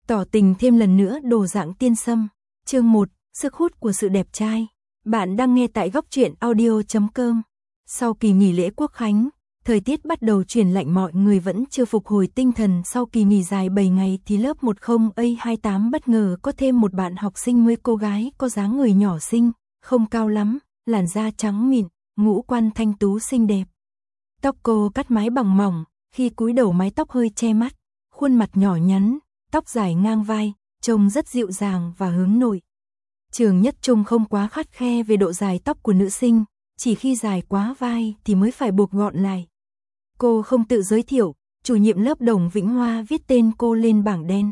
Tỏ tình thêm lần nữa đồ dạng tiên sâm. Chương 1, sức hút của sự đẹp trai. Bạn đang nghe tại góc truyện audio.com. Sau kỳ nghỉ lễ Quốc khánh, thời tiết bắt đầu chuyển lạnh, mọi người vẫn chưa phục hồi tinh thần. Sau kỳ nghỉ dài 7 ngày thì lớp 10A28 bất ngờ có thêm một bạn học sinh mới. Cô gái có dáng người nhỏ xinh, không cao lắm, làn da trắng mịn, ngũ quan thanh tú xinh đẹp. Tóc cô cắt mái bằng mỏng, khi cúi đầu mái tóc hơi che mắt, khuôn mặt nhỏ nhắn, tóc dài ngang vai, trông rất dịu dàng và hướng nội. Trường Nhất Trung không quá khắt khe về độ dài tóc của nữ sinh, chỉ khi dài quá vai thì mới phải buộc gọn lại. Cô không tự giới thiệu, chủ nhiệm lớp Đồng Vĩnh Hoa viết tên cô lên bảng đen.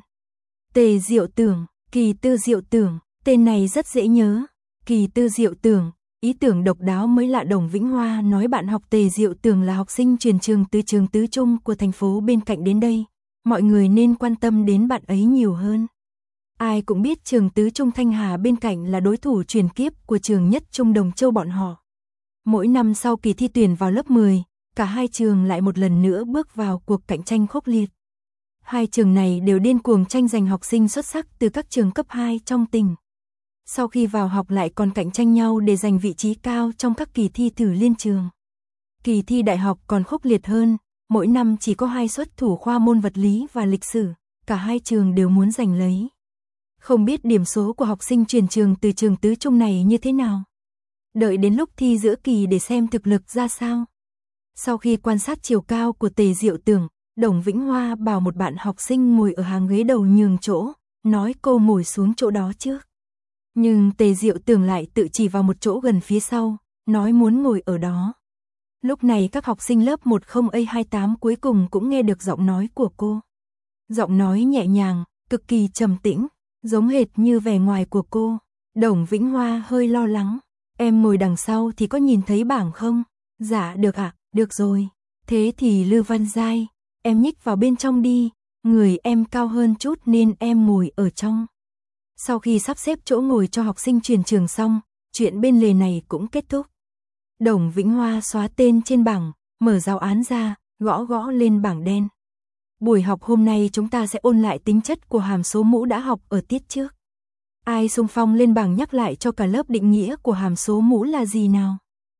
Tề Diệu Tưởng, Kỳ Tư Diệu Tưởng, tên này rất dễ nhớ. Kỳ Tư Diệu Tưởng, ý tưởng độc đáo mới lạ. Đồng Vĩnh Hoa nói bạn học Tề Diệu Tưởng là học sinh chuyển trường từ trường Tứ Trung của thành phố bên cạnh đến đây. Mọi người nên quan tâm đến bạn ấy nhiều hơn. Ai cũng biết trường Tứ Trung Thanh Hà bên cạnh là đối thủ truyền kiếp của trường Nhất Trung Đồng Châu bọn họ. Mỗi năm sau kỳ thi tuyển vào lớp 10, cả hai trường lại một lần nữa bước vào cuộc cạnh tranh khốc liệt. Hai trường này đều điên cuồng tranh giành học sinh xuất sắc từ các trường cấp 2 trong tỉnh. Sau khi vào học lại còn cạnh tranh nhau để giành vị trí cao trong các kỳ thi thử liên trường. Kỳ thi đại học còn khốc liệt hơn, mỗi năm chỉ có 2 suất thủ khoa môn vật lý và lịch sử, cả hai trường đều muốn giành lấy. Không biết điểm số của học sinh chuyển trường từ trường Tứ Trung này như thế nào. Đợi đến lúc thi giữa kỳ để xem thực lực ra sao. Sau khi quan sát chiều cao của Tề Diệu Tưởng, Đồng Vĩnh Hoa bảo một bạn học sinh ngồi ở hàng ghế đầu nhường chỗ, nói cô ngồi xuống chỗ đó trước. Nhưng Tề Diệu Tưởng lại tự chỉ vào một chỗ gần phía sau, nói muốn ngồi ở đó. Lúc này các học sinh lớp 10A28 cuối cùng cũng nghe được giọng nói của cô. Giọng nói nhẹ nhàng, cực kỳ trầm tĩnh, giống hệt như vẻ ngoài của cô. Đồng Vĩnh Hoa hơi lo lắng. Em ngồi đằng sau thì có nhìn thấy bảng không? Dạ được ạ, được rồi. Thế thì Lư Văn Giai, em nhích vào bên trong đi, người em cao hơn chút nên em ngồi ở trong. Sau khi sắp xếp chỗ ngồi cho học sinh chuyển trường xong, chuyện bên lề này cũng kết thúc. Đồng Vĩnh Hoa xóa tên trên bảng, mở giáo án ra, gõ gõ lên bảng đen. Buổi học hôm nay chúng ta sẽ ôn lại tính chất của hàm số mũ đã học ở tiết trước. Ai xung phong lên bảng nhắc lại cho cả lớp định nghĩa của hàm số mũ là gì nào.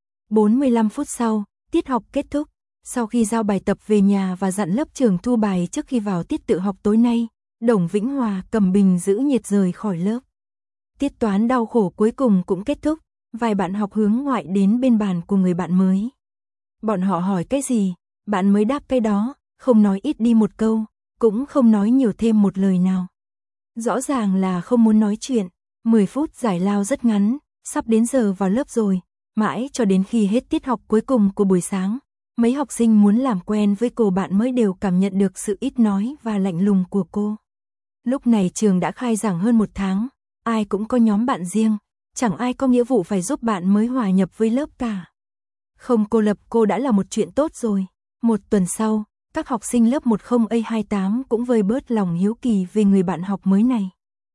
45 phút sau, tiết học kết thúc. Sau khi giao bài tập về nhà và dặn lớp trưởng thu bài trước khi vào tiết tự học tối nay, Đồng Vĩnh Hoa cầm bình giữ nhiệt rời khỏi lớp. Tiết toán đau khổ cuối cùng cũng kết thúc, vài bạn học hướng ngoại đến bên bàn của người bạn mới. Bọn họ hỏi cái gì, bạn mới đáp cái đó, không nói ít đi một câu, cũng không nói nhiều thêm một lời nào. Rõ ràng là không muốn nói chuyện. 10 phút giải lao rất ngắn, sắp đến giờ vào lớp rồi, mãi cho đến khi hết tiết học cuối cùng của buổi sáng. Mấy học sinh muốn làm quen với cô bạn mới đều cảm nhận được sự ít nói và lạnh lùng của cô. Lúc này trường đã khai giảng hơn 1 tháng, ai cũng có nhóm bạn riêng, chẳng ai có nghĩa vụ phải giúp bạn mới hòa nhập với lớp cả. Không cô lập cô đã là một chuyện tốt rồi. Một tuần sau, các học sinh lớp 10A28 cũng vơi bớt lòng hiếu kỳ về người bạn học mới này.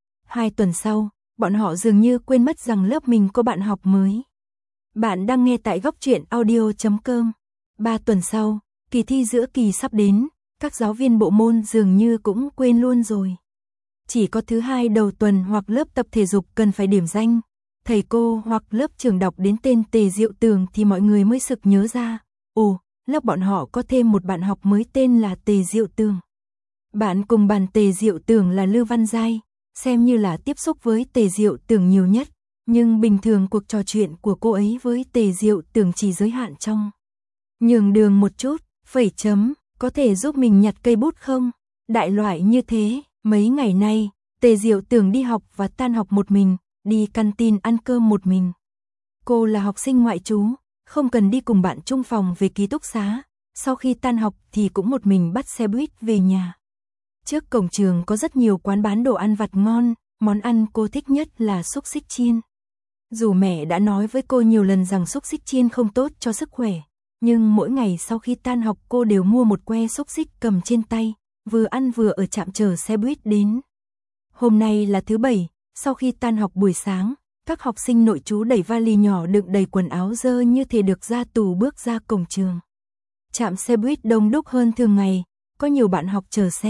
2 tuần sau, bọn họ dường như quên mất rằng lớp mình có bạn học mới. Bạn đang nghe tại góc truyện audio.com. 3 tuần sau, kỳ thi giữa kỳ sắp đến, các giáo viên bộ môn dường như cũng quên luôn rồi. Chỉ có thứ hai đầu tuần hoặc lớp tập thể dục cần phải điểm danh, thầy cô hoặc lớp trưởng đọc đến tên Tề Diệu Tưởng thì mọi người mới sực nhớ ra. Ồ, lớp bọn họ có thêm một bạn học mới tên là Tề Diệu Tưởng. Bạn cùng bàn Tề Diệu Tưởng là Lư Văn Giai, xem như là tiếp xúc với Tề Diệu Tưởng nhiều nhất, nhưng bình thường cuộc trò chuyện của cô ấy với Tề Diệu Tưởng chỉ giới hạn trong nhường đường một chút, phẩy chấm, có thể giúp mình nhặt cây bút không? Đại loại như thế. Mấy ngày nay, Tề Diệu Tưởng đi học và tan học một mình, đi canteen ăn cơm một mình. Cô là học sinh ngoại trú, không cần đi cùng bạn chung phòng về ký túc xá, sau khi tan học thì cũng một mình bắt xe buýt về nhà. Trước cổng trường có rất nhiều quán bán đồ ăn vặt ngon, món ăn cô thích nhất là xúc xích chiên. Dù mẹ đã nói với cô nhiều lần rằng xúc xích chiên không tốt cho sức khỏe, nhưng mỗi ngày sau khi tan học cô đều mua một que xúc xích cầm trên tay, vừa ăn vừa ở trạm chờ xe buýt đến. Hôm nay là thứ Bảy, sau khi tan học buổi sáng, các học sinh nội trú đẩy vali nhỏ đựng đầy quần áo dơ như thể được ra tù bước ra cổng trường. Trạm xe buýt đông đúc hơn thường ngày, có nhiều bạn học chờ xe,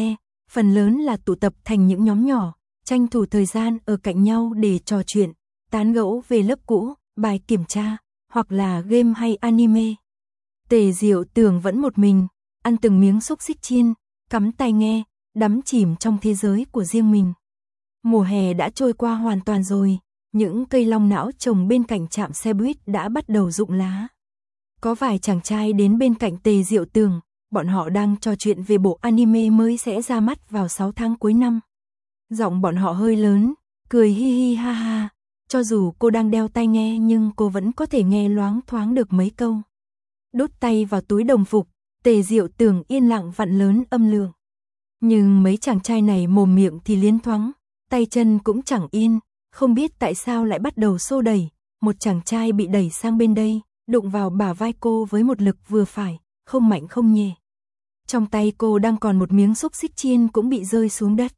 phần lớn là tụ tập thành những nhóm nhỏ, tranh thủ thời gian ở cạnh nhau để trò chuyện, tán gẫu về lớp cũ, bài kiểm tra, hoặc là game hay anime. Tề Diệu Tường vẫn một mình, ăn từng miếng xúc xích chiên, cắm tai nghe, đắm chìm trong thế giới của riêng mình. Mùa hè đã trôi qua hoàn toàn rồi, những cây long não trồng bên cạnh trạm xe buýt đã bắt đầu rụng lá. Có vài chàng trai đến bên cạnh Tề Diệu Tường, bọn họ đang trò chuyện về bộ anime mới sẽ ra mắt vào 6 tháng cuối năm. Giọng bọn họ hơi lớn, cười hi hi ha ha, cho dù cô đang đeo tai nghe nhưng cô vẫn có thể nghe loáng thoáng được mấy câu. Đút tay vào túi đồng phục, Tề Diệu Tường yên lặng vặn lớn âm lượng. Nhưng mấy chàng trai này mồm miệng thì liến thoáng, tay chân cũng chẳng yên, không biết tại sao lại bắt đầu xô đẩy. Một chàng trai bị đẩy sang bên đây, đụng vào bả vai cô với một lực vừa phải, không mạnh không nhẹ. Trong tay cô đang còn một miếng xúc xích chiên cũng bị rơi xuống đất.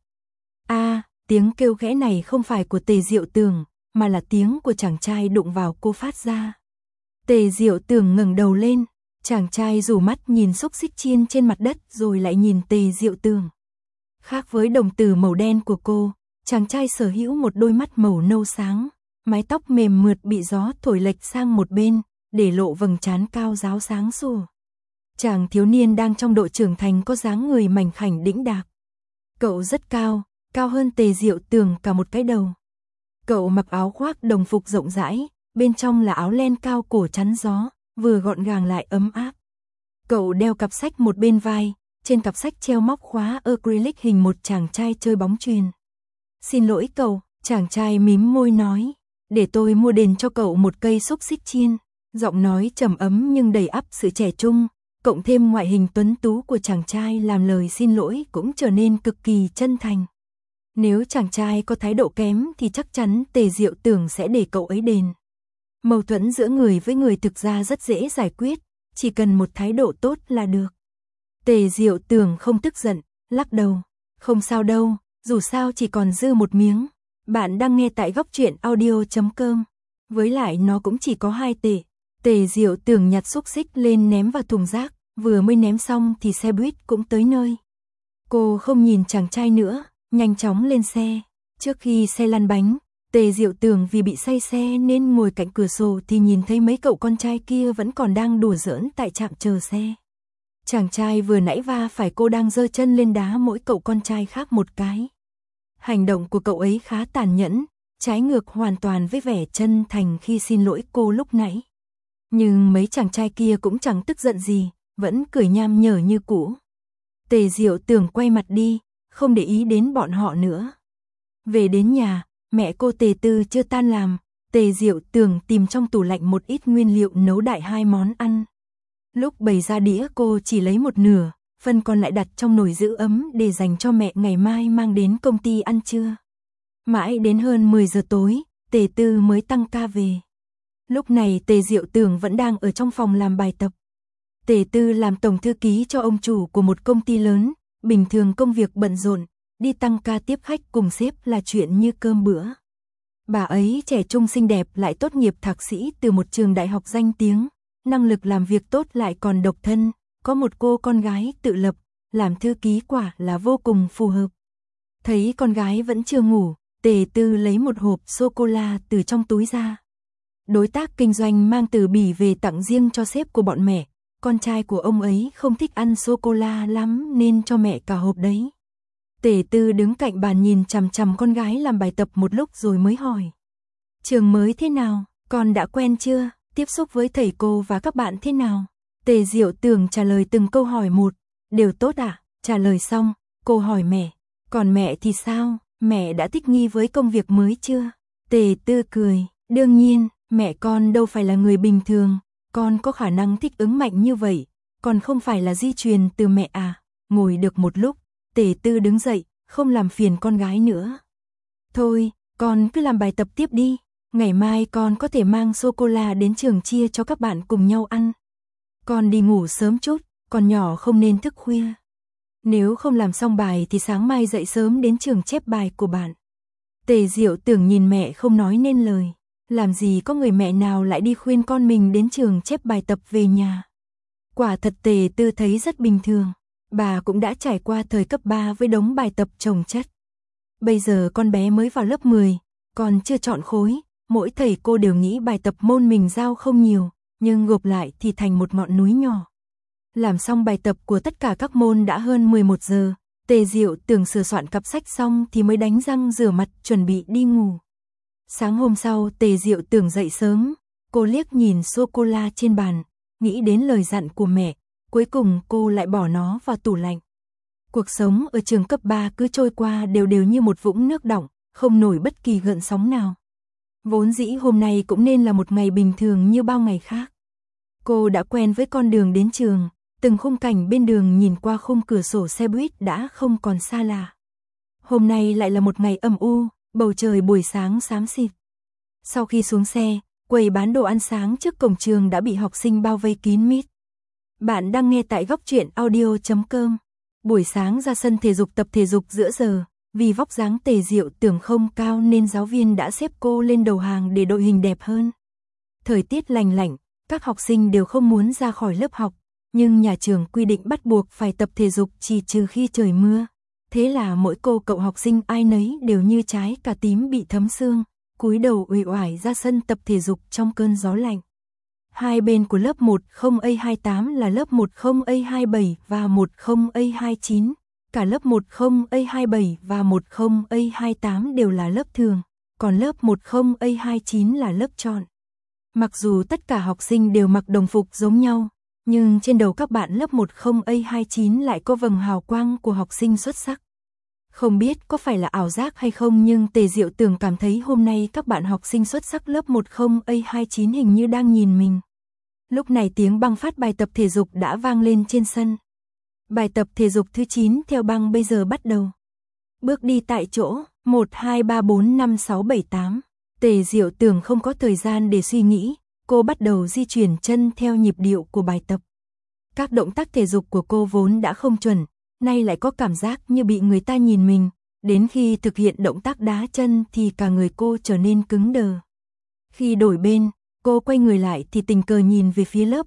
Tiếng kêu khẽ này không phải của Tề Diệu Tường, mà là tiếng của chàng trai đụng vào cô phát ra. Tề Diệu Tường ngẩng đầu lên, chàng trai rủ mắt nhìn xúc xích chiên trên mặt đất rồi lại nhìn Tề Diệu Tường. Khác với đồng tử màu đen của cô, chàng trai sở hữu một đôi mắt màu nâu sáng, mái tóc mềm mượt bị gió thổi lệch sang một bên, để lộ vầng trán cao ráo sáng sủa. Chàng thiếu niên đang trong độ trưởng thành có dáng người mảnh khảnh đĩnh đạc. Cậu rất cao, cao hơn Tề Diệu Tường cả một cái đầu. Cậu mặc áo khoác đồng phục rộng rãi, bên trong là áo len cao cổ chắn gió, vừa gọn gàng lại ấm áp. Cậu đeo cặp sách một bên vai, trên cặp sách treo móc khóa acrylic hình một chàng trai chơi bóng chuyền. Xin lỗi cậu, chàng trai mím môi nói, để tôi mua đền cho cậu một cây xúc xích chiên. Giọng nói trầm ấm nhưng đầy ắp sự trẻ trung, cộng thêm ngoại hình tuấn tú của chàng trai làm lời xin lỗi cũng trở nên cực kỳ chân thành. Nếu chàng trai có thái độ kém thì chắc chắn Tề Diệu Tường sẽ để cậu ấy đền. Mâu thuẫn giữa người với người thực ra rất dễ giải quyết, chỉ cần một thái độ tốt là được. Tề Diệu Tường không tức giận, lắc đầu, không sao đâu, dù sao chỉ còn dư một miếng. Bạn đang nghe tại góc truyện audio.com, với lại nó cũng chỉ có 2 tệ. Tề Diệu Tường nhặt xúc xích lên ném vào thùng rác, vừa mới ném xong thì xe buýt cũng tới nơi. Cô không nhìn chàng trai nữa, nhanh chóng lên xe. Trước khi xe lăn bánh, Tề Diệu Tường vì bị say xe nên ngồi cạnh cửa sổ thì nhìn thấy mấy cậu con trai kia vẫn còn đang đùa giỡn tại trạm chờ xe. Chàng trai vừa nãy va phải cô đang giơ chân lên đá mỗi cậu con trai khác một cái. Hành động của cậu ấy khá tàn nhẫn, trái ngược hoàn toàn với vẻ chân thành khi xin lỗi cô lúc nãy. Nhưng mấy chàng trai kia cũng chẳng tức giận gì, vẫn cười nham nhở như cũ. Tề Diệu Tường quay mặt đi, không để ý đến bọn họ nữa. Về đến nhà, mẹ cô Tề Tư chưa tan làm, Tề Diệu Tường tìm trong tủ lạnh một ít nguyên liệu nấu đại 2 món ăn. Lúc bày ra đĩa cô chỉ lấy một nửa, phần còn lại đặt trong nồi giữ ấm để dành cho mẹ ngày mai mang đến công ty ăn trưa. Mãi đến hơn 10 giờ tối, Tề Tư mới tăng ca về. Lúc này Tề Diệu Tường vẫn đang ở trong phòng làm bài tập. Tề Tư làm tổng thư ký cho ông chủ của một công ty lớn, bình thường công việc bận rộn, đi tăng ca tiếp khách cùng sếp là chuyện như cơm bữa. Bà ấy trẻ trung xinh đẹp lại tốt nghiệp thạc sĩ từ một trường đại học danh tiếng, năng lực làm việc tốt lại còn độc thân, có một cô con gái tự lập, làm thư ký quả là vô cùng phù hợp. Thấy con gái vẫn chưa ngủ, Tề Tư lấy một hộp sô-cô-la từ trong túi ra. Đối tác kinh doanh mang từ Bỉ về tặng riêng cho sếp của bọn mẹ, con trai của ông ấy không thích ăn sô-cô-la lắm nên cho mẹ cả hộp đấy. Tề Tư đứng cạnh bàn nhìn chằm chằm con gái làm bài tập một lúc rồi mới hỏi. Trường mới thế nào, con đã quen chưa, tiếp xúc với thầy cô và các bạn thế nào? Tề Diệu Tường trả lời từng câu hỏi một, đều tốt ạ. Trả lời xong, cô hỏi mẹ, còn mẹ thì sao, mẹ đã thích nghi với công việc mới chưa? Tề Tư cười, đương nhiên, mẹ con đâu phải là người bình thường, con có khả năng thích ứng mạnh như vậy, còn không phải là di truyền từ mẹ à. Ngồi được một lúc, Tề Tư đứng dậy, không làm phiền con gái nữa. Thôi, con cứ làm bài tập tiếp đi, ngày mai con có thể mang sô-cô-la đến trường chia cho các bạn cùng nhau ăn. Con đi ngủ sớm chút, con nhỏ không nên thức khuya. Nếu không làm xong bài thì sáng mai dậy sớm đến trường chép bài của bạn. Tề Diệu Tường nhìn mẹ không nói nên lời. Làm gì có người mẹ nào lại đi khuyên con mình đến trường chép bài tập về nhà. Quả thật Tề Tư thấy rất bình thường. Bà cũng đã trải qua thời cấp 3 với đống bài tập chồng chất. Bây giờ con bé mới vào lớp 10, còn chưa chọn khối, mỗi thầy cô đều nghĩ bài tập môn mình giao không nhiều, nhưng gộp lại thì thành một ngọn núi nhỏ. Làm xong bài tập của tất cả các môn đã hơn 11 giờ, Tề Diệu Tường sửa soạn cặp sách xong thì mới đánh răng rửa mặt chuẩn bị đi ngủ. Sáng hôm sau Tề Diệu Tường dậy sớm, cô liếc nhìn sô-cô-la trên bàn, nghĩ đến lời dặn của mẹ, cuối cùng cô lại bỏ nó vào tủ lạnh. Cuộc sống ở trường cấp 3 cứ trôi qua đều đều như một vũng nước đọng, không nổi bất kỳ gợn sóng nào. Vốn dĩ hôm nay cũng nên là một ngày bình thường như bao ngày khác. Cô đã quen với con đường đến trường, từng khung cảnh bên đường nhìn qua khung cửa sổ xe buýt đã không còn xa lạ. Hôm nay lại là một ngày âm u, bầu trời buổi sáng xám xịt. Sau khi xuống xe, quầy bán đồ ăn sáng trước cổng trường đã bị học sinh bao vây kín mít. Bạn đang nghe tại goctruyện.audio.com. Buổi sáng ra sân thể dục tập thể dục giữa giờ, vì vóc dáng Tề Diệu Tường không cao nên giáo viên đã xếp cô lên đầu hàng để đội hình đẹp hơn. Thời tiết lành lạnh, các học sinh đều không muốn ra khỏi lớp học, nhưng nhà trường quy định bắt buộc phải tập thể dục chỉ trừ khi trời mưa. Thế là mỗi cô cậu học sinh ai nấy đều như trái cà tím bị thấm xương, cúi đầu uể oải ra sân tập thể dục trong cơn gió lạnh. Hai bên của lớp 10A28 là lớp 10A27 và 10A29, cả lớp 10A27 và 10A28 đều là lớp thường, còn lớp 10A29 là lớp chọn. Mặc dù tất cả học sinh đều mặc đồng phục giống nhau, nhưng trên đầu các bạn lớp 10A29 lại có vầng hào quang của học sinh xuất sắc. Không biết có phải là ảo giác hay không nhưng Tề Diệu Tường cảm thấy hôm nay các bạn học sinh xuất sắc lớp 10A29 hình như đang nhìn mình. Lúc này tiếng băng phát bài tập thể dục đã vang lên trên sân. Bài tập thể dục thứ 9 theo băng bây giờ bắt đầu. Bước đi tại chỗ, 1, 2, 3, 4, 5, 6, 7, 8. Tề Diệu Tường không có thời gian để suy nghĩ, cô bắt đầu di chuyển chân theo nhịp điệu của bài tập. Các động tác thể dục của cô vốn đã không chuẩn, nay lại có cảm giác như bị người ta nhìn mình, đến khi thực hiện động tác đá chân thì cả người cô trở nên cứng đờ. Khi đổi bên, cô quay người lại thì tình cờ nhìn về phía lớp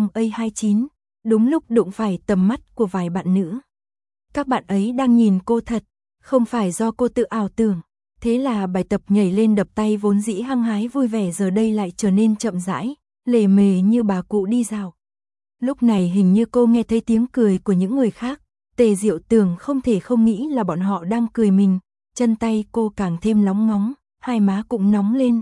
10A29, đúng lúc đụng phải tầm mắt của vài bạn nữ. Các bạn ấy đang nhìn cô thật, không phải do cô tự ảo tưởng. Thế là bài tập nhảy lên đập tay vốn dĩ hăng hái vui vẻ giờ đây lại trở nên chậm rãi, lề mề như bà cụ đi dạo. Lúc này hình như cô nghe thấy tiếng cười của những người khác, Tề Diệu Tường không thể không nghĩ là bọn họ đang cười mình, chân tay cô càng thêm nóng ngóng, hai má cũng nóng lên.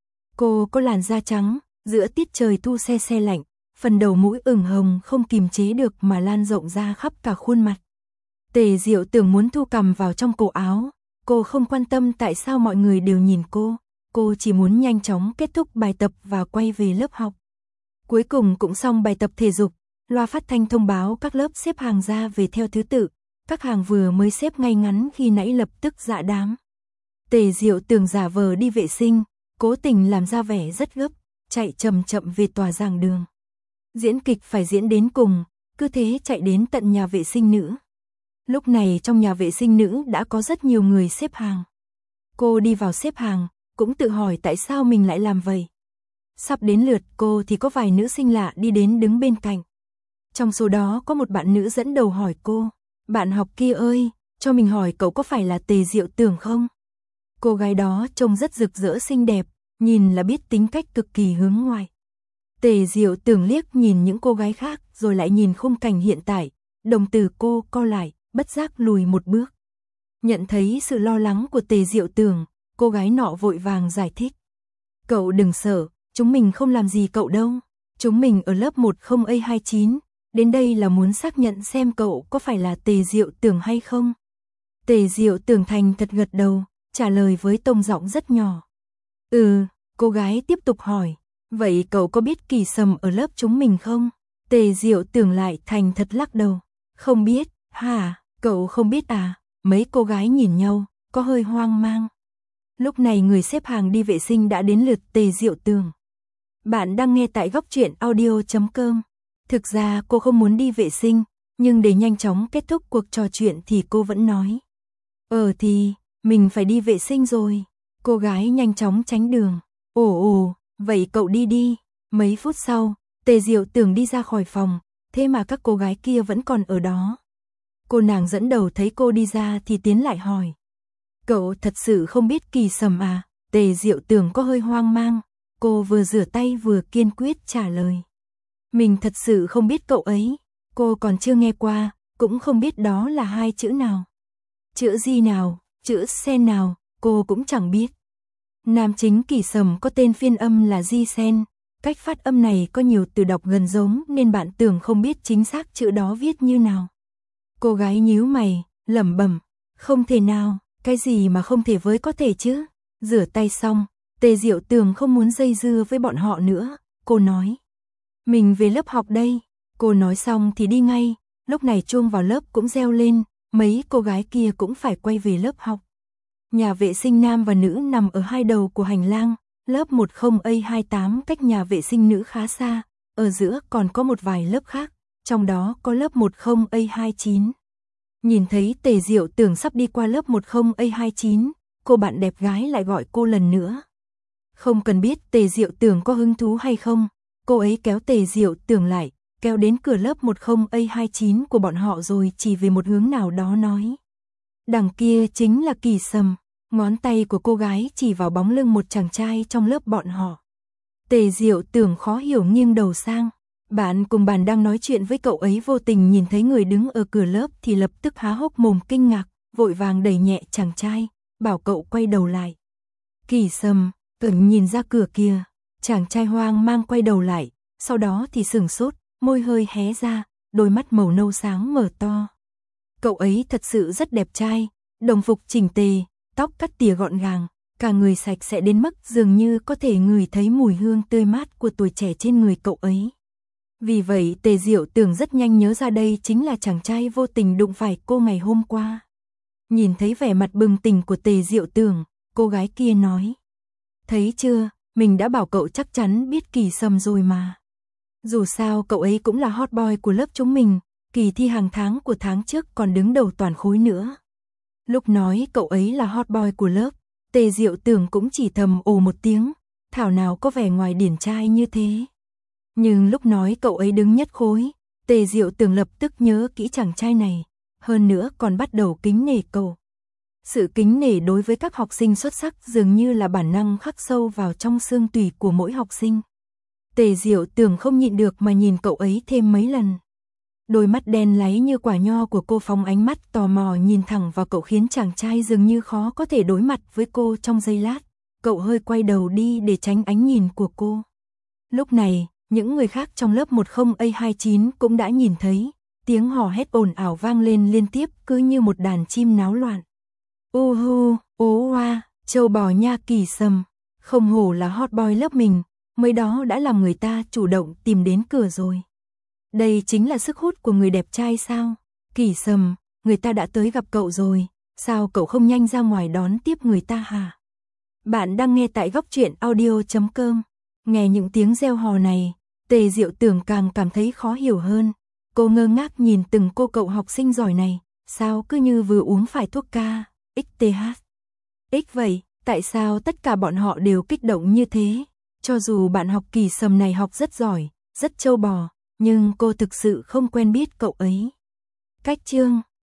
Cô có làn da trắng, giữa tiết trời thu se lạnh, phần đầu mũi ửng hồng không kìm chế được mà lan rộng ra khắp cả khuôn mặt. Tề Diệu Tường muốn thu cằm vào trong cổ áo, cô không quan tâm tại sao mọi người đều nhìn cô chỉ muốn nhanh chóng kết thúc bài tập và quay về lớp học. Cuối cùng cũng xong bài tập thể dục, loa phát thanh thông báo các lớp xếp hàng ra về theo thứ tự, các hàng vừa mới xếp ngay ngắn khi nãy lập tức dạ đám. Tề Diệu Tường giả vờ đi vệ sinh, cố tình làm ra vẻ rất gấp, chạy chậm chậm về tòa giảng đường. Diễn kịch phải diễn đến cùng, cứ thế chạy đến tận nhà vệ sinh nữ. Lúc này trong nhà vệ sinh nữ đã có rất nhiều người xếp hàng. Cô đi vào xếp hàng, cũng tự hỏi tại sao mình lại làm vậy. Sắp đến lượt cô thì có vài nữ sinh lạ đi đến đứng bên cạnh. Trong số đó có một bạn nữ dẫn đầu hỏi cô, bạn học kia ơi, cho mình hỏi cậu có phải là Tề Diệu Tường không? Cô gái đó trông rất rực rỡ xinh đẹp, nhìn là biết tính cách cực kỳ hướng ngoại. Tề Diệu Tường liếc nhìn những cô gái khác rồi lại nhìn khung cảnh hiện tại, đồng tử cô co lại, bất giác lùi một bước. Nhận thấy sự lo lắng của Tề Diệu Tường, cô gái nọ vội vàng giải thích. Cậu đừng sợ, chúng mình không làm gì cậu đâu. Chúng mình ở lớp 10A29, đến đây là muốn xác nhận xem cậu có phải là Tề Diệu Tường hay không. Tề Diệu Tường thành thật gật đầu, trả lời với tông giọng rất nhỏ. Cô gái tiếp tục hỏi, vậy cậu có biết Kỳ Sầm ở lớp chúng mình không? Tề Diệu Tường lại thành thật lắc đầu. Không biết, hả, cậu không biết à? Mấy cô gái nhìn nhau, có hơi hoang mang. Lúc này người xếp hàng đi vệ sinh đã đến lượt Tề Diệu Tường. Bạn đang nghe tại goctruyện.audio.com. Thực ra cô không muốn đi vệ sinh, nhưng để nhanh chóng kết thúc cuộc trò chuyện thì cô vẫn nói. Thì, mình phải đi vệ sinh rồi. Cô gái nhanh chóng tránh đường. Vậy cậu đi đi. Mấy phút sau, Tề Diệu Tường đi ra khỏi phòng, thế mà các cô gái kia vẫn còn ở đó. Cô nàng dẫn đầu thấy cô đi ra thì tiến lại hỏi. Cậu thật sự không biết Kỳ Sầm à? Tề Diệu Tường có hơi hoang mang. Cô vừa rửa tay vừa kiên quyết trả lời. Mình thật sự không biết cậu ấy. Cô còn chưa nghe qua, cũng không biết đó là hai chữ nào. Chữ gì nào, chữ sen nào, cô cũng chẳng biết. Nam chính Kỳ Sầm có tên phiên âm là Di Sen. Cách phát âm này có nhiều từ đọc gần giống nên bạn tưởng không biết chính xác chữ đó viết như nào. Cô gái nhíu mày, lẩm bẩm, không thể nào, cái gì mà không thể với có thể chứ. Rửa tay xong, Tề Diệu Tường không muốn dây dưa với bọn họ nữa, cô nói. Mình về lớp học đây. Cô nói xong thì đi ngay, lúc này chuông vào lớp cũng reo lên, mấy cô gái kia cũng phải quay về lớp học. Nhà vệ sinh nam và nữ nằm ở hai đầu của hành lang, lớp 10A28 cách nhà vệ sinh nữ khá xa, ở giữa còn có một vài lớp khác, trong đó có lớp 10A29. Nhìn thấy Tề Diệu Tường sắp đi qua lớp 10A29, cô bạn đẹp gái lại gọi cô lần nữa. Không cần biết Tề Diệu Tường có hứng thú hay không, cô ấy kéo Tề Diệu Tường lại, kéo đến cửa lớp 10A29 của bọn họ rồi chỉ về một hướng nào đó nói. Đằng kia chính là Kỳ Sầm, ngón tay của cô gái chỉ vào bóng lưng một chàng trai trong lớp bọn họ. Tề Diệu Tường khó hiểu nghiêng đầu sang, bạn cùng bàn đang nói chuyện với cậu ấy vô tình nhìn thấy người đứng ở cửa lớp thì lập tức há hốc mồm kinh ngạc, vội vàng đẩy nhẹ chàng trai, bảo cậu quay đầu lại. Kỳ Sầm, cẩn nhìn ra cửa kìa, chàng trai hoang mang quay đầu lại, sau đó thì sửng sốt, môi hơi hé ra, đôi mắt màu nâu sáng mở to. Cậu ấy thật sự rất đẹp trai, đồng phục chỉnh tề, tóc cắt tỉa gọn gàng, cả người sạch sẽ đến mức dường như có thể ngửi thấy mùi hương tươi mát của tuổi trẻ trên người cậu ấy. Vì vậy Tề Diệu Tường rất nhanh nhớ ra đây chính là chàng trai vô tình đụng phải cô ngày hôm qua. Nhìn thấy vẻ mặt bừng tỉnh của Tề Diệu Tường, cô gái kia nói. Thấy chưa, mình đã bảo cậu chắc chắn biết Kỳ Sầm rồi mà. Dù sao cậu ấy cũng là hot boy của lớp chúng mình, kỳ thi hàng tháng của tháng trước còn đứng đầu toàn khối nữa. Lúc nói cậu ấy là hot boy của lớp, Tề Diệu Tường cũng chỉ thầm ồ một tiếng, thảo nào có vẻ ngoài điển trai như thế. Nhưng lúc nói cậu ấy đứng nhất khối, Tề Diệu Tường lập tức nhớ kỹ chàng trai này, hơn nữa còn bắt đầu kính nể cậu. Sự kính nể đối với các học sinh xuất sắc dường như là bản năng khắc sâu vào trong xương tủy của mỗi học sinh. Tề Diệu Tường không nhịn được mà nhìn cậu ấy thêm mấy lần. Đôi mắt đen láy như quả nho của cô phóng ánh mắt tò mò nhìn thẳng vào cậu khiến chàng trai dường như khó có thể đối mặt với cô trong giây lát. Cậu hơi quay đầu đi để tránh ánh nhìn của cô. Lúc này, những người khác trong lớp 10A29 cũng đã nhìn thấy, tiếng hò hét ồn ào vang lên liên tiếp cứ như một đàn chim náo loạn. Hu, ố hoa, châu bò nha Kỳ Sầm, không hổ là hot boy lớp mình, mới đó đã làm người ta chủ động tìm đến cửa rồi. Đây chính là sức hút của người đẹp trai sao? Kỳ Sầm, người ta đã tới gặp cậu rồi, sao cậu không nhanh ra ngoài đón tiếp người ta hả? Bạn đang nghe tại góc truyện audio.com. Nghe những tiếng reo hò này, Tề Diệu Tường càng cảm thấy khó hiểu hơn. Cô ngơ ngác nhìn từng cô cậu học sinh giỏi này, sao cứ như vừa uống phải thuốc KXTH. Vậy, tại sao tất cả bọn họ đều kích động như thế? Cho dù bạn học Kỳ Sầm này học rất giỏi, rất trâu bò, nhưng cô thực sự không quen biết cậu ấy. Cách chương